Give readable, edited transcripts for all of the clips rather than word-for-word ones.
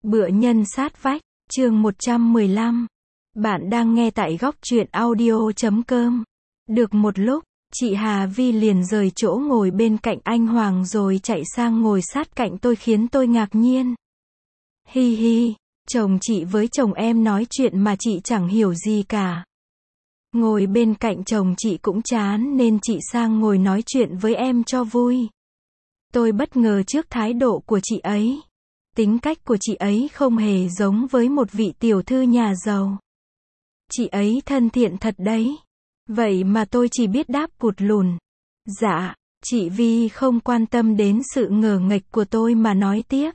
Bựa nhân sát vách, chương 115. Bạn đang nghe tại góc truyện audio.com. Được một lúc, chị Hà Vi liền rời chỗ ngồi bên cạnh anh Hoàng rồi chạy sang ngồi sát cạnh tôi khiến tôi ngạc nhiên. Hi hi, chồng chị với chồng em nói chuyện mà chị chẳng hiểu gì cả. Ngồi bên cạnh chồng chị cũng chán nên chị sang ngồi nói chuyện với em cho vui. Tôi bất ngờ trước thái độ của chị ấy. Tính cách của chị ấy không hề giống với một vị tiểu thư nhà giàu. Chị ấy thân thiện thật đấy. Vậy mà tôi chỉ biết đáp cụt lùn. Dạ, chị Vi không quan tâm đến sự ngờ nghệch của tôi mà nói tiếp.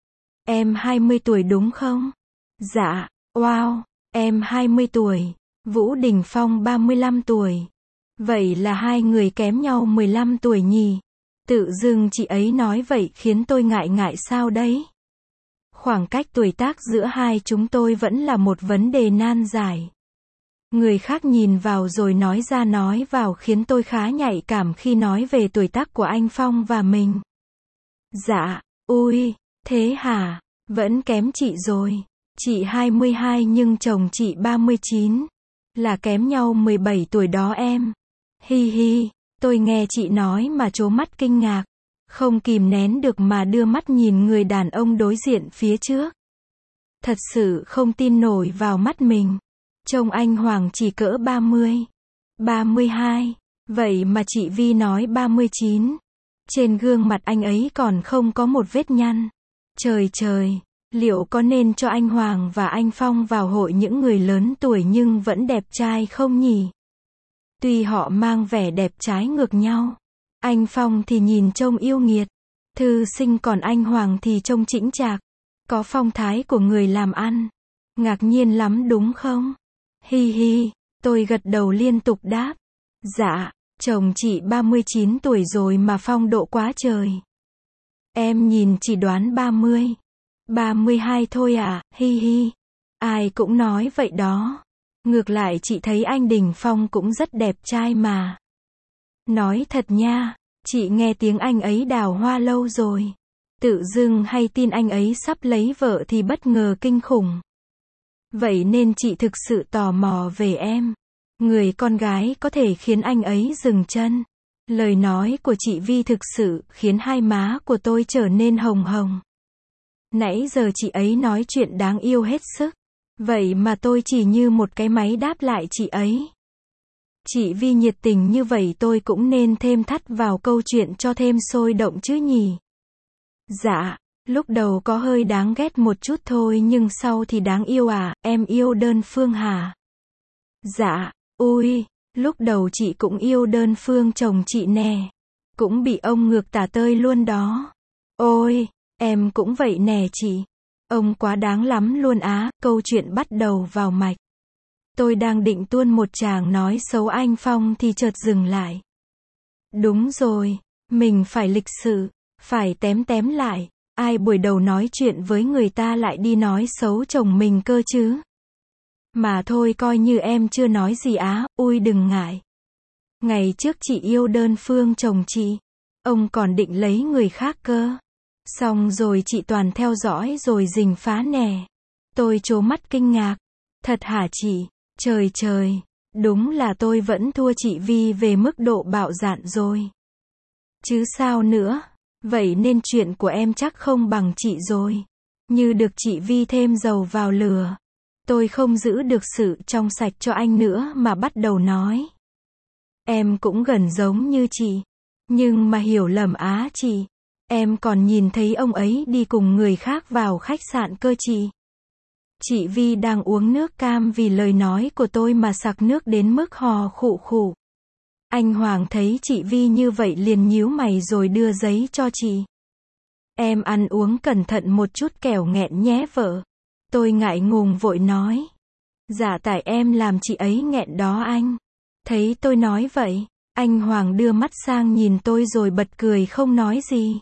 Em 20 tuổi đúng không? Dạ, wow, em 20 tuổi. Vũ Đình Phong 35 tuổi. Vậy là hai người kém nhau 15 tuổi nhỉ? Tự dưng chị ấy nói vậy khiến tôi ngại ngại sao đấy. Khoảng cách tuổi tác giữa hai chúng tôi vẫn là một vấn đề nan giải. Người khác nhìn vào rồi nói ra nói vào khiến tôi khá nhạy cảm khi nói về tuổi tác của anh Phong và mình. Dạ, ui, thế hả? Vẫn kém chị rồi. Chị 22 nhưng chồng chị 39. Là kém nhau 17 tuổi đó em. Hi hi, tôi nghe chị nói mà trố mắt kinh ngạc. Không kìm nén được mà đưa mắt nhìn người đàn ông đối diện phía trước. Thật sự không tin nổi vào mắt mình. Trông anh Hoàng chỉ cỡ 30, 32, vậy mà chị Vi nói 39. Trên gương mặt anh ấy còn không có một vết nhăn. Trời trời, liệu có nên cho anh Hoàng và anh Phong vào hội những người lớn tuổi nhưng vẫn đẹp trai không nhỉ? Tuy họ mang vẻ đẹp trái ngược nhau. Anh Phong thì nhìn trông yêu nghiệt, thư sinh, còn anh Hoàng thì trông chững chạc, có phong thái của người làm ăn. Ngạc nhiên lắm đúng không? Hi hi, tôi gật đầu liên tục đáp. Dạ, chồng chị 39 tuổi rồi mà phong độ quá trời. Em nhìn chỉ đoán 30, 32 thôi à, hi hi. Ai cũng nói vậy đó. Ngược lại chị thấy anh Đình Phong cũng rất đẹp trai mà. Nói thật nha, chị nghe tiếng anh ấy đào hoa lâu rồi. Tự dưng hay tin anh ấy sắp lấy vợ thì bất ngờ kinh khủng. Vậy nên chị thực sự tò mò về em. Người con gái có thể khiến anh ấy dừng chân. Lời nói của chị Vi thực sự khiến hai má của tôi trở nên hồng hồng. Nãy giờ chị ấy nói chuyện đáng yêu hết sức. Vậy mà tôi chỉ như một cái máy đáp lại chị ấy. Chị Vi nhiệt tình như vậy tôi cũng nên thêm thắt vào câu chuyện cho thêm sôi động chứ nhỉ? Dạ, lúc đầu có hơi đáng ghét một chút thôi nhưng sau thì đáng yêu à, em yêu đơn phương hả? Dạ, ui, lúc đầu chị cũng yêu đơn phương chồng chị nè. Cũng bị ông ngược tả tơi luôn đó. Ôi, em cũng vậy nè chị. Ông quá đáng lắm luôn á, câu chuyện bắt đầu vào mạch. Tôi đang định tuôn một tràng nói xấu anh Phong thì chợt dừng lại. Đúng rồi, mình phải lịch sự, phải tém tém lại. Ai buổi đầu nói chuyện với người ta lại đi nói xấu chồng mình cơ chứ? Mà thôi coi như em chưa nói gì á, ui đừng ngại. Ngày trước chị yêu đơn phương chồng chị, ông còn định lấy người khác cơ. Xong rồi chị toàn theo dõi rồi rình phá nè. Tôi trố mắt kinh ngạc. Thật hả chị? Trời trời, đúng là tôi vẫn thua chị Vi về mức độ bạo dạn rồi. Chứ sao nữa, vậy nên chuyện của em chắc không bằng chị rồi. Như được chị Vi thêm dầu vào lửa. Tôi không giữ được sự trong sạch cho anh nữa mà bắt đầu nói. Em cũng gần giống như chị. Nhưng mà hiểu lầm á chị. Em còn nhìn thấy ông ấy đi cùng người khác vào khách sạn cơ chị. Chị Vi đang uống nước cam vì lời nói của tôi mà sặc nước đến mức hò khụ khụ. Anh Hoàng thấy chị Vi như vậy liền nhíu mày rồi đưa giấy cho chị. Em ăn uống cẩn thận một chút kẻo nghẹn nhé vợ. Tôi ngại ngùng vội nói. Dạ tại em làm chị ấy nghẹn đó anh. Thấy tôi nói vậy, anh Hoàng đưa mắt sang nhìn tôi rồi bật cười không nói gì.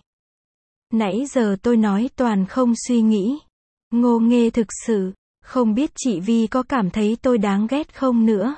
Nãy giờ tôi nói toàn không suy nghĩ. Ngô nghê thực sự, không biết chị Vi có cảm thấy tôi đáng ghét không nữa.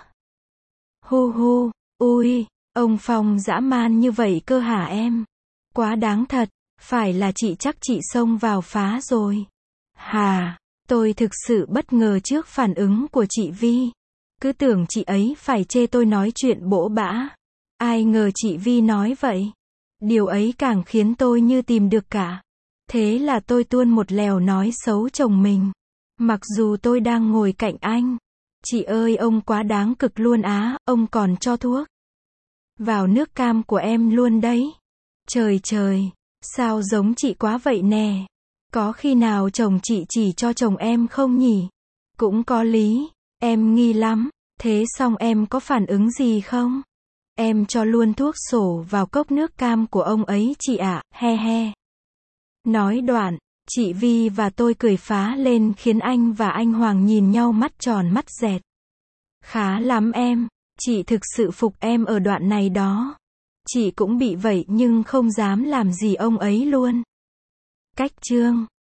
Hu hu, ui, ông Phong dã man như vậy cơ hả em? Quá đáng thật, phải là chị chắc chị xông vào phá rồi. Hà, tôi thực sự bất ngờ trước phản ứng của chị Vi. Cứ tưởng chị ấy phải chê tôi nói chuyện bỗ bã. Ai ngờ chị Vi nói vậy. Điều ấy càng khiến tôi như tìm được cả. Thế là tôi tuôn một lèo nói xấu chồng mình. Mặc dù tôi đang ngồi cạnh anh. Chị ơi ông quá đáng cực luôn á, ông còn cho thuốc vào nước cam của em luôn đấy. Trời trời, sao giống chị quá vậy nè. Có khi nào chồng chị chỉ cho chồng em không nhỉ? Cũng có lý, em nghi lắm. Thế xong em có phản ứng gì không? Em cho luôn thuốc sổ vào cốc nước cam của ông ấy chị ạ, he he. Nói đoạn, chị Vi và tôi cười phá lên khiến anh và anh Hoàng nhìn nhau mắt tròn mắt dẹt. Khá lắm em, chị thực sự phục em ở đoạn này đó. Chị cũng bị vậy nhưng không dám làm gì ông ấy luôn. Cách chương